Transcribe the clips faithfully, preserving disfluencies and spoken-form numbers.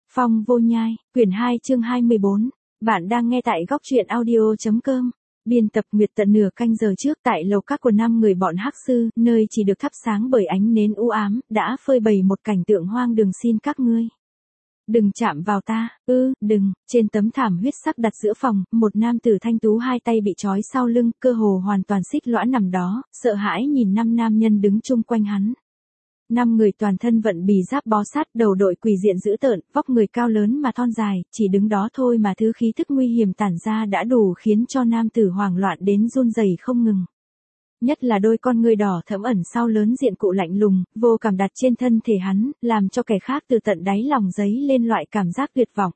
Phong vô nhai, quyển hai chương hai mươi bốn. Bạn đang nghe tại góc truyện audio.com. Biên tập Nguyệt tận nửa canh giờ trước tại lầu các của năm người bọn hắc sư, nơi chỉ được thắp sáng bởi ánh nến u ám, đã phơi bày một cảnh tượng hoang đường. Xin các ngươi đừng chạm vào ta, ư, đừng. Trên tấm thảm huyết sắc đặt giữa phòng, một nam tử thanh tú hai tay bị trói sau lưng, cơ hồ hoàn toàn xích lõa nằm đó, sợ hãi nhìn năm nam nhân đứng chung quanh hắn. Năm người toàn thân vận bì giáp bó sát, đầu đội quỷ diện dữ tợn, vóc người cao lớn mà thon dài, chỉ đứng đó thôi mà thứ khí thức nguy hiểm tản ra đã đủ khiến cho nam tử hoảng loạn đến run rẩy không ngừng. Nhất là đôi con ngươi đỏ thẫm ẩn sau lớn diện cụ lạnh lùng, vô cảm đặt trên thân thể hắn, làm cho kẻ khác từ tận đáy lòng dấy lên loại cảm giác tuyệt vọng.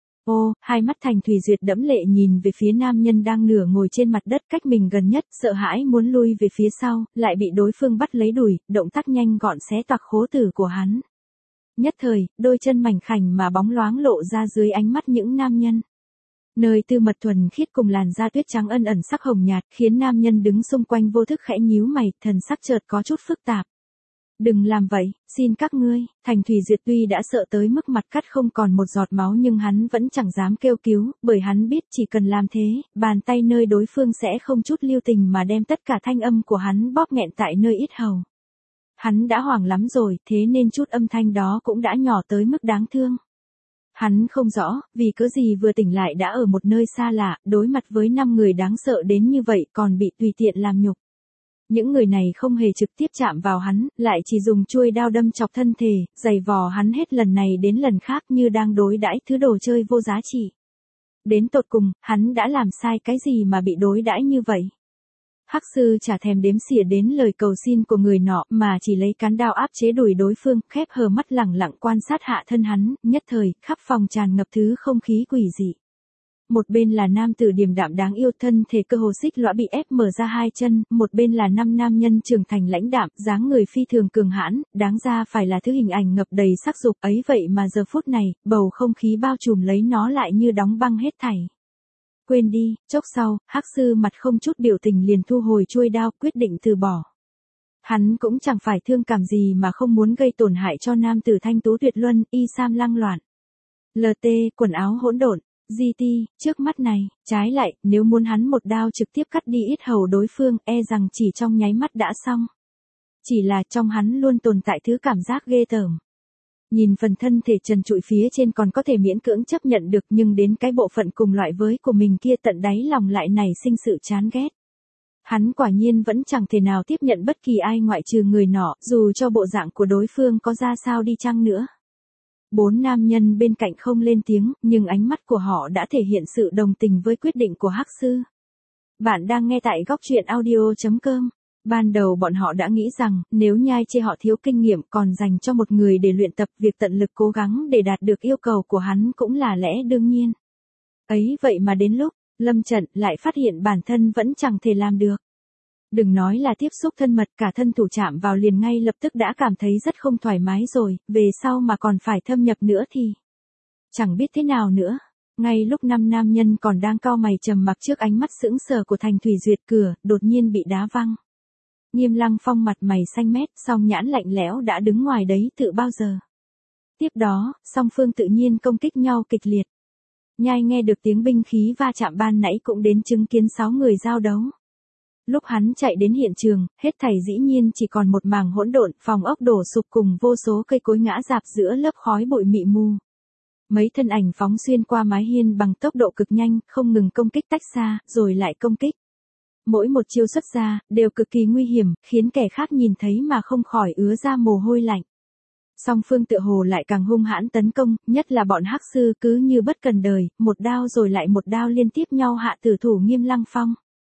Ô, hai mắt Thành Thủy Duyệt đẫm lệ nhìn về phía nam nhân đang nửa ngồi trên mặt đất cách mình gần nhất, sợ hãi muốn lui về phía sau, lại bị đối phương bắt lấy đùi, động tác nhanh gọn xé toạc khố tử của hắn. Nhất thời, đôi chân mảnh khảnh mà bóng loáng lộ ra dưới ánh mắt những nam nhân. Nơi tư mật thuần khiết cùng làn da tuyết trắng ân ẩn sắc hồng nhạt, khiến nam nhân đứng xung quanh vô thức khẽ nhíu mày, thần sắc chợt có chút phức tạp. Đừng làm vậy, xin các ngươi. Thành Thủy Duyệt tuy đã sợ tới mức mặt cắt không còn một giọt máu nhưng hắn vẫn chẳng dám kêu cứu, bởi hắn biết chỉ cần làm thế, bàn tay nơi đối phương sẽ không chút lưu tình mà đem tất cả thanh âm của hắn bóp nghẹn tại nơi yết hầu. Hắn đã hoảng lắm rồi, thế nên chút âm thanh đó cũng đã nhỏ tới mức đáng thương. Hắn không rõ, vì cớ gì vừa tỉnh lại đã ở một nơi xa lạ, đối mặt với năm người đáng sợ đến như vậy còn bị tùy tiện làm nhục. Những người này không hề trực tiếp chạm vào hắn, lại chỉ dùng chuôi đao đâm chọc thân thể, giày vò hắn hết lần này đến lần khác như đang đối đãi thứ đồ chơi vô giá trị. Đến tột cùng, hắn đã làm sai cái gì mà bị đối đãi như vậy? Hắc sư chả thèm đếm xỉa đến lời cầu xin của người nọ mà chỉ lấy cán đao áp chế đùi đối phương, khép hờ mắt lẳng lặng quan sát hạ thân hắn, nhất thời, khắp phòng tràn ngập thứ không khí quỷ dị. Một bên là nam tử điềm đạm đáng yêu thân thể cơ hồ xích lõa bị ép mở ra hai chân, một bên là năm nam nhân trưởng thành lãnh đạm, dáng người phi thường cường hãn, đáng ra phải là thứ hình ảnh ngập đầy sắc dục ấy vậy mà giờ phút này, bầu không khí bao trùm lấy nó lại như đóng băng hết thảy. Quên đi, chốc sau, hắc sư mặt không chút biểu tình liền thu hồi chuôi đao, quyết định từ bỏ. Hắn cũng chẳng phải thương cảm gì mà không muốn gây tổn hại cho nam tử thanh tú tuyệt luân, y sam lăng loạn. lờ tê, quần áo hỗn độn. giê tê, trước mắt này, trái lại, nếu muốn hắn một đao trực tiếp cắt đi yết hầu đối phương, e rằng chỉ trong nháy mắt đã xong. Chỉ là trong hắn luôn tồn tại thứ cảm giác ghê tởm. Nhìn phần thân thể trần trụi phía trên còn có thể miễn cưỡng chấp nhận được nhưng đến cái bộ phận cùng loại với của mình kia tận đáy lòng lại nảy sinh sự chán ghét. Hắn quả nhiên vẫn chẳng thể nào tiếp nhận bất kỳ ai ngoại trừ người nọ, dù cho bộ dạng của đối phương có ra sao đi chăng nữa. Bốn nam nhân bên cạnh không lên tiếng, nhưng ánh mắt của họ đã thể hiện sự đồng tình với quyết định của hắc sư. Bạn đang nghe tại góc truyện audio.com. Ban đầu bọn họ đã nghĩ rằng, nếu nhai chê họ thiếu kinh nghiệm còn dành cho một người để luyện tập, việc tận lực cố gắng để đạt được yêu cầu của hắn cũng là lẽ đương nhiên. Ấy vậy mà đến lúc, lâm trận lại phát hiện bản thân vẫn chẳng thể làm được. Đừng nói là tiếp xúc thân mật, cả thân thủ chạm vào liền ngay lập tức đã cảm thấy rất không thoải mái rồi, về sau mà còn phải thâm nhập nữa thì chẳng biết thế nào nữa. Ngay lúc năm nam nhân còn đang cau mày trầm mặc trước ánh mắt sững sờ của Thành Thủy Duyệt, cửa đột nhiên bị đá văng. Nghiêm Lăng Phong mặt mày xanh mét, song nhãn lạnh lẽo đã đứng ngoài đấy từ bao giờ. Tiếp đó, song phương tự nhiên công kích nhau kịch liệt. Nhai nghe được tiếng binh khí va chạm ban nãy cũng đến chứng kiến sáu người giao đấu. Lúc hắn chạy đến hiện trường, hết thảy dĩ nhiên chỉ còn một mảng hỗn độn, phòng ốc đổ sụp cùng vô số cây cối ngã rạp giữa lớp khói bụi mị mù. Mấy thân ảnh phóng xuyên qua mái hiên bằng tốc độ cực nhanh, không ngừng công kích tách xa, rồi lại công kích. Mỗi một chiêu xuất ra, đều cực kỳ nguy hiểm, khiến kẻ khác nhìn thấy mà không khỏi ứa ra mồ hôi lạnh. Song phương tựa hồ lại càng hung hãn tấn công, nhất là bọn hắc sư cứ như bất cần đời, một đao rồi lại một đao liên tiếp nhau hạ tử thủ Nghiêm Lăng Phong.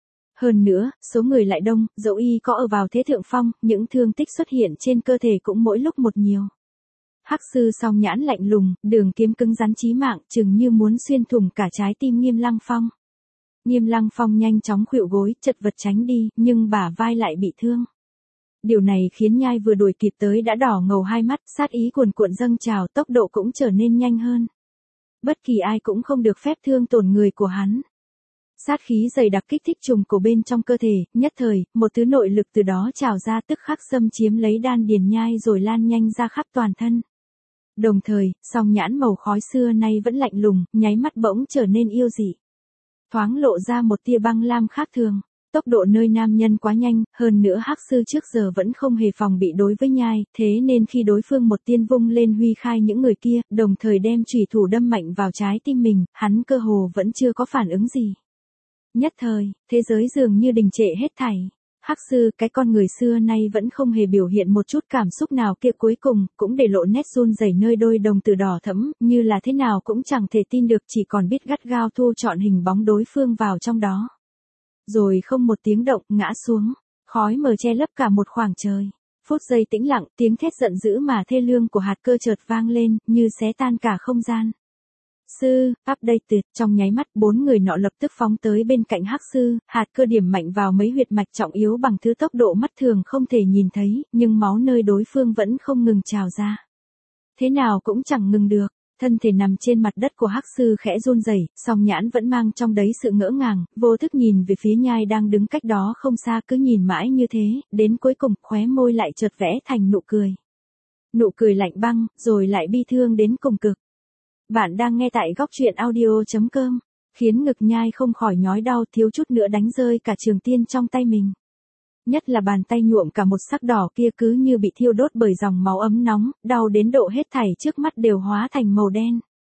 Hơn nữa, số người lại đông, dẫu y có ở vào thế thượng phong, những thương tích xuất hiện trên cơ thể cũng mỗi lúc một nhiều. Hắc sư song nhãn lạnh lùng, đường kiếm cứng rắn chí mạng, chừng như muốn xuyên thủng cả trái tim Nghiêm Lăng Phong. Nghiêm Lăng Phong nhanh chóng khuỵu gối, chật vật tránh đi, nhưng bả vai lại bị thương. Điều này khiến nhai vừa đuổi kịp tới đã đỏ ngầu hai mắt, sát ý cuồn cuộn dâng trào, tốc độ cũng trở nên nhanh hơn. Bất kỳ ai cũng không được phép thương tổn người của hắn. Sát khí dày đặc kích thích trùng cổ bên trong cơ thể, nhất thời, một thứ nội lực từ đó trào ra tức khắc xâm chiếm lấy đan điền nhai rồi lan nhanh ra khắp toàn thân. Đồng thời, song nhãn màu khói xưa nay vẫn lạnh lùng, nháy mắt bỗng trở nên yêu dị. Thoáng lộ ra một tia băng lam khác thường. Tốc độ nơi nam nhân quá nhanh, hơn nữa hắc sư trước giờ vẫn không hề phòng bị đối với nhai, thế nên khi đối phương một tiên vung lên huy khai những người kia, đồng thời đem chủy thủ đâm mạnh vào trái tim mình, hắn cơ hồ vẫn chưa có phản ứng gì. Nhất thời, thế giới dường như đình trệ hết thảy. Hắc sư, cái con người xưa nay vẫn không hề biểu hiện một chút cảm xúc nào kia cuối cùng, cũng để lộ nét run rẩy nơi đôi đồng tử đỏ thẫm, như là thế nào cũng chẳng thể tin được, chỉ còn biết gắt gao thu trọn hình bóng đối phương vào trong đó. Rồi không một tiếng động, ngã xuống, khói mờ che lấp cả một khoảng trời. Phút giây tĩnh lặng, tiếng thét giận dữ mà thê lương của hạt cơ chợt vang lên, như xé tan cả không gian. Sư, updated, trong nháy mắt, bốn người nọ lập tức phóng tới bên cạnh hắc sư, hạt cơ điểm mạnh vào mấy huyệt mạch trọng yếu bằng thứ tốc độ mắt thường không thể nhìn thấy, nhưng máu nơi đối phương vẫn không ngừng trào ra. Thế nào cũng chẳng ngừng được. Thân thể nằm trên mặt đất của hắc sư khẽ run rẩy, song nhãn vẫn mang trong đấy sự ngỡ ngàng, vô thức nhìn về phía nhai đang đứng cách đó không xa, cứ nhìn mãi như thế, đến cuối cùng khóe môi lại chợt vẽ thành nụ cười. Nụ cười lạnh băng, rồi lại bi thương đến cùng cực. Bạn đang nghe tại góc truyện audio chấm com, khiến ngực nhai không khỏi nhói đau, thiếu chút nữa đánh rơi cả trường tiên trong tay mình. Nhất là bàn tay nhuộm cả một sắc đỏ kia cứ như bị thiêu đốt bởi dòng máu ấm nóng, đau đến độ hết thảy trước mắt đều hóa thành màu đen.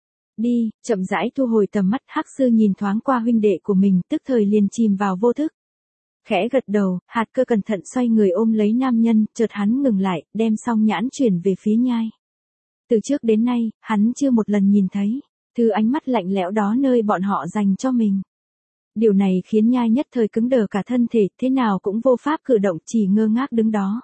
Đi, chậm rãi thu hồi tầm mắt, hắc sư nhìn thoáng qua huynh đệ của mình, tức thời liền chìm vào vô thức. Khẽ gật đầu, hạt cơ cẩn thận xoay người ôm lấy nam nhân, chợt hắn ngừng lại, đem song nhãn chuyển về phía nhai. Từ trước đến nay, hắn chưa một lần nhìn thấy thứ ánh mắt lạnh lẽo đó nơi bọn họ dành cho mình. Điều này khiến nhai nhất thời cứng đờ cả thân thể, thế nào cũng vô pháp cử động, chỉ ngơ ngác đứng đó.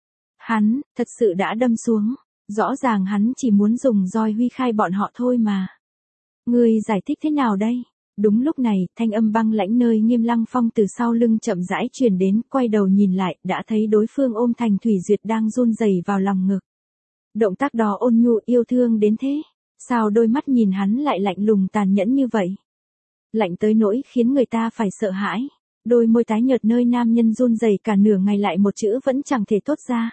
Hắn, thật sự đã đâm xuống. Rõ ràng hắn chỉ muốn dùng roi huy khai bọn họ thôi mà. Ngươi giải thích thế nào đây? Đúng lúc này, thanh âm băng lãnh nơi Nghiêm Lăng Phong từ sau lưng chậm rãi truyền đến, quay đầu nhìn lại, đã thấy đối phương ôm Thành Thủy Duyệt đang run rẩy vào lòng ngực. Động tác đó ôn nhu yêu thương đến thế. Sao đôi mắt nhìn hắn lại lạnh lùng tàn nhẫn như vậy? Lạnh tới nỗi khiến người ta phải sợ hãi. Đôi môi tái nhợt nơi nam nhân run rẩy cả nửa ngày lại một chữ vẫn chẳng thể thốt ra.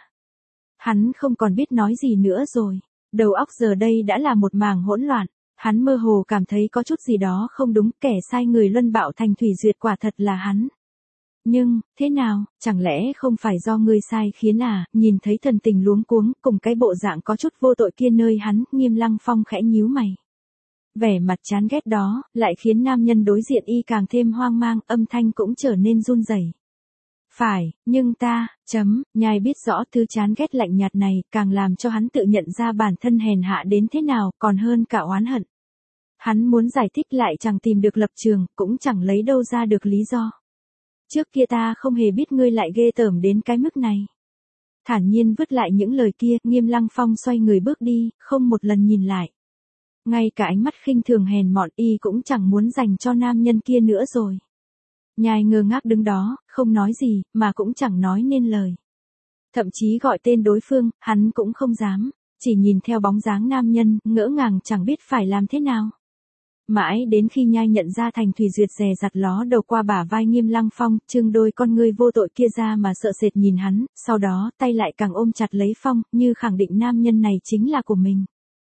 Hắn không còn biết nói gì nữa rồi. Đầu óc giờ đây đã là một mảng hỗn loạn. Hắn mơ hồ cảm thấy có chút gì đó không đúng, kẻ sai người luân bạo Thành Thủy Duyệt quả thật là hắn. Nhưng, thế nào, chẳng lẽ không phải do ngươi sai khiến à? Nhìn thấy thần tình luống cuống, cùng cái bộ dạng có chút vô tội kia nơi hắn, Nghiêm Lăng Phong khẽ nhíu mày. Vẻ mặt chán ghét đó, lại khiến nam nhân đối diện y càng thêm hoang mang, âm thanh cũng trở nên run rẩy. Phải, nhưng ta, chấm, nhai biết rõ thứ chán ghét lạnh nhạt này, càng làm cho hắn tự nhận ra bản thân hèn hạ đến thế nào, còn hơn cả oán hận. Hắn muốn giải thích lại chẳng tìm được lập trường, cũng chẳng lấy đâu ra được lý do. Trước kia ta không hề biết ngươi lại ghê tởm đến cái mức này. Thản nhiên vứt lại những lời kia, Nghiêm Lăng Phong xoay người bước đi, không một lần nhìn lại. Ngay cả ánh mắt khinh thường hèn mọn y cũng chẳng muốn dành cho nam nhân kia nữa rồi. Nhai ngơ ngác đứng đó, không nói gì, mà cũng chẳng nói nên lời. Thậm chí gọi tên đối phương, hắn cũng không dám, chỉ nhìn theo bóng dáng nam nhân, ngỡ ngàng chẳng biết phải làm thế nào. Mãi đến khi nhai nhận ra Thành Thủy Duyệt dè dặt ló đầu qua bả vai Nghiêm Lăng Phong, trưng đôi con ngươi vô tội kia ra mà sợ sệt nhìn hắn, sau đó tay lại càng ôm chặt lấy Phong, như khẳng định nam nhân này chính là của mình.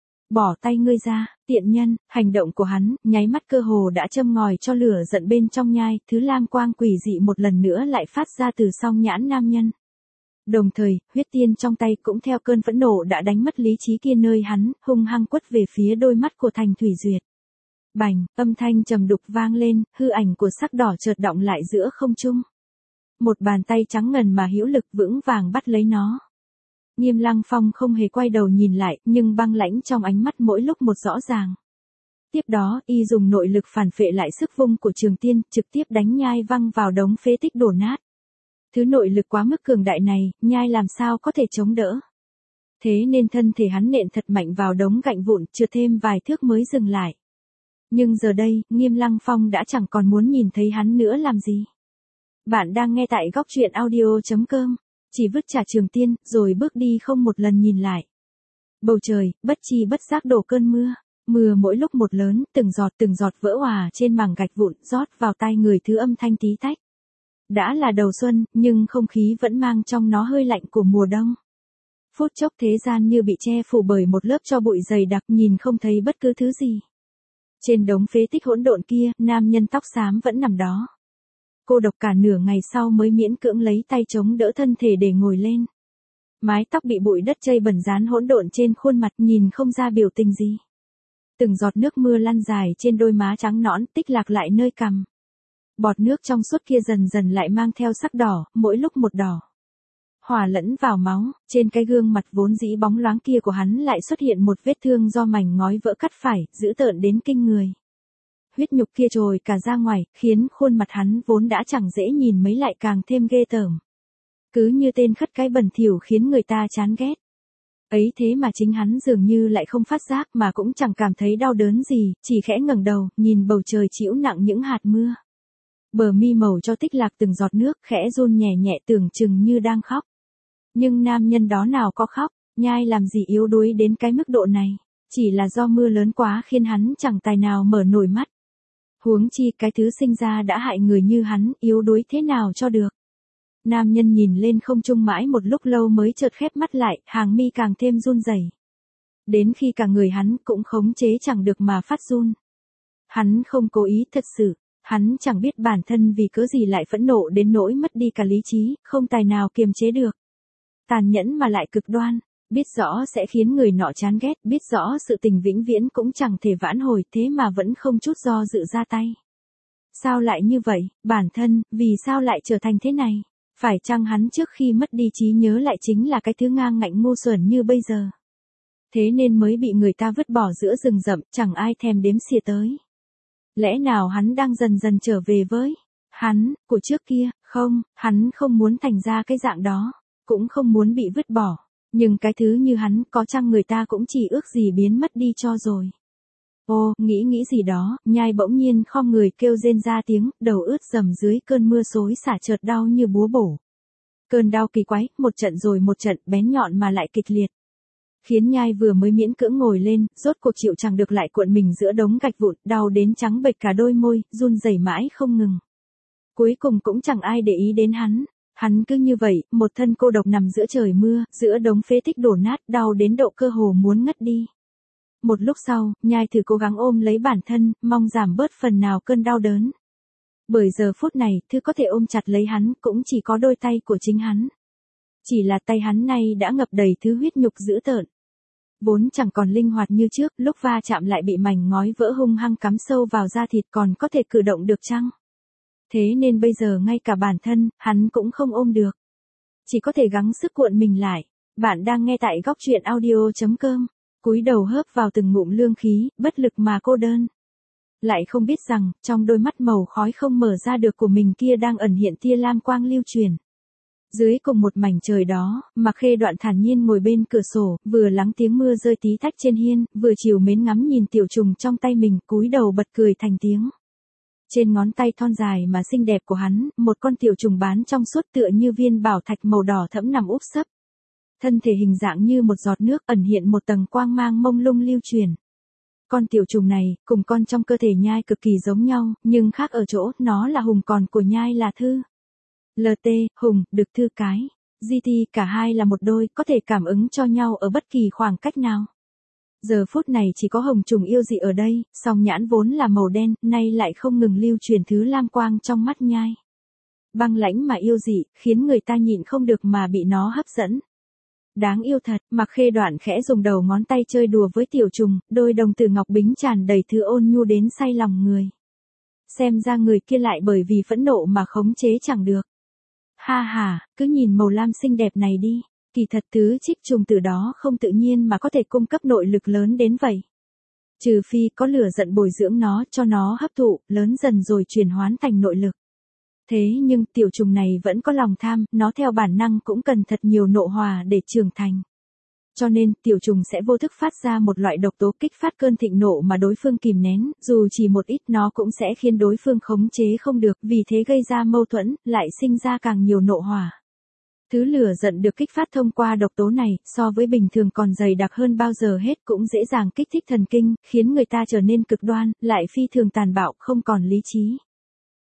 Bỏ tay ngươi ra, tiện nhân. Hành động của hắn, nháy mắt cơ hồ đã châm ngòi cho lửa giận bên trong nhai, thứ lam quang quỷ dị một lần nữa lại phát ra từ song nhãn nam nhân. Đồng thời, huyết tiên trong tay cũng theo cơn phẫn nộ đã đánh mất lý trí kia nơi hắn, hung hăng quất về phía đôi mắt của Thành Thủy Duyệt. Bành, âm thanh trầm đục vang lên, hư ảnh của sắc đỏ chợt động lại giữa không trung. Một bàn tay trắng ngần mà hữu lực vững vàng bắt lấy nó. Nghiêm Lăng Phong không hề quay đầu nhìn lại, nhưng băng lãnh trong ánh mắt mỗi lúc một rõ ràng. Tiếp đó, y dùng nội lực phản phệ lại sức vung của Trường Tiên, trực tiếp đánh nhai văng vào đống phế tích đổ nát. Thứ nội lực quá mức cường đại này, nhai làm sao có thể chống đỡ. Thế nên thân thể hắn nện thật mạnh vào đống gạch vụn, trượt thêm vài thước mới dừng lại. Nhưng giờ đây, Nghiêm Lăng Phong đã chẳng còn muốn nhìn thấy hắn nữa làm gì. Bạn đang nghe tại góc truyện audio chấm com. Chỉ vứt trả Trường Tiên, rồi bước đi không một lần nhìn lại. Bầu trời, bất chi bất giác đổ cơn mưa. Mưa mỗi lúc một lớn, từng giọt từng giọt vỡ òa trên mảng gạch vụn, rót vào tai người thứ âm thanh tí tách. Đã là đầu xuân, nhưng không khí vẫn mang trong nó hơi lạnh của mùa đông. Phút chốc thế gian như bị che phủ bởi một lớp tro bụi dày đặc, nhìn không thấy bất cứ thứ gì. Trên đống phế tích hỗn độn kia, nam nhân tóc xám vẫn nằm đó. Cô độc cả nửa ngày sau mới miễn cưỡng lấy tay chống đỡ thân thể để ngồi lên. Mái tóc bị bụi đất chây bẩn dán hỗn độn trên khuôn mặt, nhìn không ra biểu tình gì. Từng giọt nước mưa lăn dài trên đôi má trắng nõn, tích lạc lại nơi cằm. Bọt nước trong suốt kia dần dần lại mang theo sắc đỏ, mỗi lúc một đỏ. Hòa lẫn vào máu, trên cái gương mặt vốn dĩ bóng loáng kia của hắn lại xuất hiện một vết thương do mảnh ngói vỡ cắt phải, dữ tợn đến kinh người. Huyết nhục kia trồi cả ra ngoài, khiến khuôn mặt hắn vốn đã chẳng dễ nhìn mấy lại càng thêm ghê tởm. Cứ như tên khất cái bẩn thỉu khiến người ta chán ghét. Ấy thế mà chính hắn dường như lại không phát giác mà cũng chẳng cảm thấy đau đớn gì, chỉ khẽ ngẩng đầu, nhìn bầu trời trĩu nặng những hạt mưa. Bờ mi màu cho tích lạc từng giọt nước, khẽ run nhẹ nhẹ tưởng chừng như đang khóc. Nhưng nam nhân đó nào có khóc, nhai làm gì yếu đuối đến cái mức độ này, chỉ là do mưa lớn quá khiến hắn chẳng tài nào mở nổi mắt. Huống chi cái thứ sinh ra đã hại người như hắn, yếu đuối thế nào cho được. Nam nhân nhìn lên không trung mãi một lúc lâu mới chợt khép mắt lại, hàng mi càng thêm run rẩy. Đến khi cả người hắn cũng khống chế chẳng được mà phát run. Hắn không cố ý thật sự, hắn chẳng biết bản thân vì cớ gì lại phẫn nộ đến nỗi mất đi cả lý trí, không tài nào kiềm chế được. Tàn nhẫn mà lại cực đoan, biết rõ sẽ khiến người nọ chán ghét, biết rõ sự tình vĩnh viễn cũng chẳng thể vãn hồi, thế mà vẫn không chút do dự ra tay. Sao lại như vậy, bản thân, vì sao lại trở thành thế này? Phải chăng hắn trước khi mất đi trí nhớ lại chính là cái thứ ngang ngạnh ngu xuẩn như bây giờ? Thế nên mới bị người ta vứt bỏ giữa rừng rậm, chẳng ai thèm đếm xỉa tới. Lẽ nào hắn đang dần dần trở về với hắn, của trước kia? Không, hắn không muốn thành ra cái dạng đó, cũng không muốn bị vứt bỏ. Nhưng cái thứ như hắn, có chăng người ta cũng chỉ ước gì biến mất đi cho rồi. Ô, nghĩ nghĩ gì đó, nhai bỗng nhiên khom người kêu rên ra tiếng, đầu ướt dầm dưới cơn mưa xối xả, chợt đau như búa bổ. Cơn đau kỳ quái, một trận rồi một trận, bén nhọn mà lại kịch liệt. Khiến nhai vừa mới miễn cưỡng ngồi lên, rốt cuộc chịu chẳng được lại cuộn mình giữa đống gạch vụn, đau đến trắng bệch cả đôi môi, run rẩy mãi không ngừng. Cuối cùng cũng chẳng ai để ý đến hắn. Hắn cứ như vậy, một thân cô độc nằm giữa trời mưa, giữa đống phế tích đổ nát, đau đến độ cơ hồ muốn ngất đi. Một lúc sau, nhai thử cố gắng ôm lấy bản thân, mong giảm bớt phần nào cơn đau đớn. Bởi giờ phút này, thứ có thể ôm chặt lấy hắn, cũng chỉ có đôi tay của chính hắn. Chỉ là tay hắn nay đã ngập đầy thứ huyết nhục dữ tợn. Vốn chẳng còn linh hoạt như trước, lúc va chạm lại bị mảnh ngói vỡ hung hăng cắm sâu vào da thịt, còn có thể cử động được chăng? Thế nên bây giờ ngay cả bản thân, hắn cũng không ôm được. Chỉ có thể gắng sức cuộn mình lại. Bạn đang nghe tại góc truyện audio chấm com. Cúi đầu hớp vào từng ngụm lương khí, bất lực mà cô đơn. Lại không biết rằng, trong đôi mắt màu khói không mở ra được của mình kia đang ẩn hiện tia lam quang lưu truyền. Dưới cùng một mảnh trời đó, Mạc Khê Đoạn thản nhiên ngồi bên cửa sổ, vừa lắng tiếng mưa rơi tí tách trên hiên, vừa chiều mến ngắm nhìn tiểu trùng trong tay mình, cúi đầu bật cười thành tiếng. Trên ngón tay thon dài mà xinh đẹp của hắn, một con tiểu trùng bán trong suốt tựa như viên bảo thạch màu đỏ thẫm nằm úp sấp. Thân thể hình dạng như một giọt nước, ẩn hiện một tầng quang mang mông lung lưu truyền. Con tiểu trùng này, cùng con trong cơ thể nhai cực kỳ giống nhau, nhưng khác ở chỗ, nó là hùng còn của nhai là thư. lờ tê, hùng, đực thư cái. giê tê, cả hai là một đôi, có thể cảm ứng cho nhau ở bất kỳ khoảng cách nào. Giờ phút này chỉ có hồng trùng yêu dị ở đây, song nhãn vốn là màu đen, nay lại không ngừng lưu truyền thứ lam quang trong mắt nhai. Băng lãnh mà yêu dị, khiến người ta nhịn không được mà bị nó hấp dẫn. Đáng yêu thật, Mạc Khê Đoạn khẽ dùng đầu ngón tay chơi đùa với tiểu trùng, đôi đồng tử ngọc bính tràn đầy thứ ôn nhu đến say lòng người. Xem ra người kia lại bởi vì phẫn nộ mà khống chế chẳng được. Ha ha, cứ nhìn màu lam xinh đẹp này đi, kỳ thật thứ trích trùng từ đó không tự nhiên mà có thể cung cấp nội lực lớn đến vậy. Trừ phi có lửa giận bồi dưỡng nó, cho nó hấp thụ, lớn dần rồi chuyển hóa thành nội lực. Thế nhưng tiểu trùng này vẫn có lòng tham, nó theo bản năng cũng cần thật nhiều nộ hòa để trưởng thành. Cho nên, tiểu trùng sẽ vô thức phát ra một loại độc tố kích phát cơn thịnh nộ mà đối phương kìm nén, dù chỉ một ít nó cũng sẽ khiến đối phương khống chế không được, vì thế gây ra mâu thuẫn, lại sinh ra càng nhiều nộ hỏa. Thứ lửa giận được kích phát thông qua độc tố này, so với bình thường còn dày đặc hơn bao giờ hết, cũng dễ dàng kích thích thần kinh, khiến người ta trở nên cực đoan, lại phi thường tàn bạo, không còn lý trí.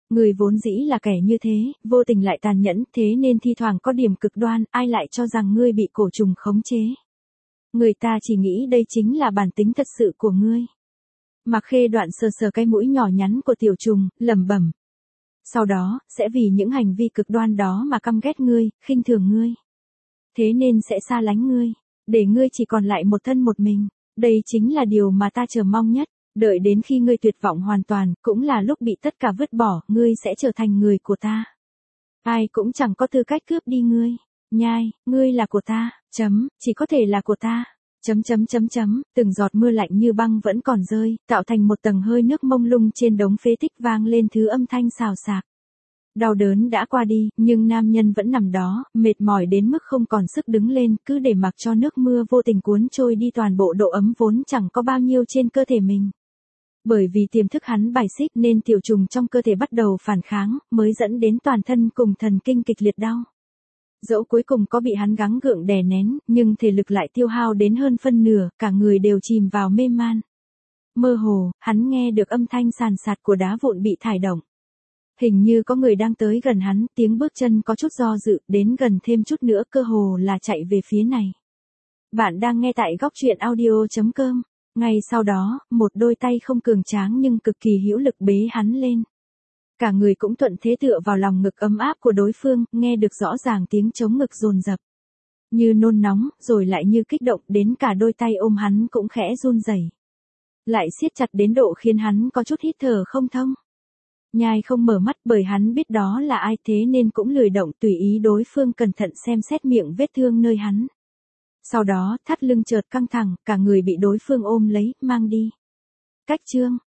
Người vốn dĩ là kẻ như thế, vô tình lại tàn nhẫn, thế nên thi thoảng có điểm cực đoan, ai lại cho rằng ngươi bị cổ trùng khống chế. Người ta chỉ nghĩ đây chính là bản tính thật sự của ngươi. Mạc Khê Đoạn sờ sờ cái mũi nhỏ nhắn của tiểu trùng, lẩm bẩm. Sau đó, sẽ vì những hành vi cực đoan đó mà căm ghét ngươi, khinh thường ngươi. Thế nên sẽ xa lánh ngươi, để ngươi chỉ còn lại một thân một mình. Đây chính là điều mà ta chờ mong nhất. Đợi đến khi ngươi tuyệt vọng hoàn toàn, cũng là lúc bị tất cả vứt bỏ, ngươi sẽ trở thành người của ta. Ai cũng chẳng có tư cách cướp đi ngươi. Nhai, ngươi là của ta, chấm, chỉ có thể là của ta. Chấm chấm chấm chấm, từng giọt mưa lạnh như băng vẫn còn rơi, tạo thành một tầng hơi nước mông lung trên đống phế tích vang lên thứ âm thanh xào xạc. Đau đớn đã qua đi, nhưng nam nhân vẫn nằm đó, mệt mỏi đến mức không còn sức đứng lên, cứ để mặc cho nước mưa vô tình cuốn trôi đi toàn bộ độ ấm vốn chẳng có bao nhiêu trên cơ thể mình. Bởi vì tiềm thức hắn bài xích nên tiểu trùng trong cơ thể bắt đầu phản kháng, mới dẫn đến toàn thân cùng thần kinh kịch liệt đau. Dẫu cuối cùng có bị hắn gắng gượng đè nén, nhưng thể lực lại tiêu hao đến hơn phân nửa, cả người đều chìm vào mê man. Mơ hồ, hắn nghe được âm thanh sàn sạt của đá vụn bị thải động. Hình như có người đang tới gần hắn, tiếng bước chân có chút do dự, đến gần thêm chút nữa cơ hồ là chạy về phía này. Bạn đang nghe tại góc truyện audio chấm com. Ngay sau đó, một đôi tay không cường tráng nhưng cực kỳ hữu lực bế hắn lên. Cả người cũng thuận thế tựa vào lòng ngực ấm áp của đối phương, nghe được rõ ràng tiếng chống ngực dồn dập. Như nôn nóng, rồi lại như kích động, đến cả đôi tay ôm hắn cũng khẽ run rẩy. Lại siết chặt đến độ khiến hắn có chút hít thở không thông. Nhai không mở mắt bởi hắn biết đó là ai, thế nên cũng lười động, tùy ý đối phương cẩn thận xem xét miệng vết thương nơi hắn. Sau đó, thắt lưng chợt căng thẳng, cả người bị đối phương ôm lấy, mang đi. Cách chương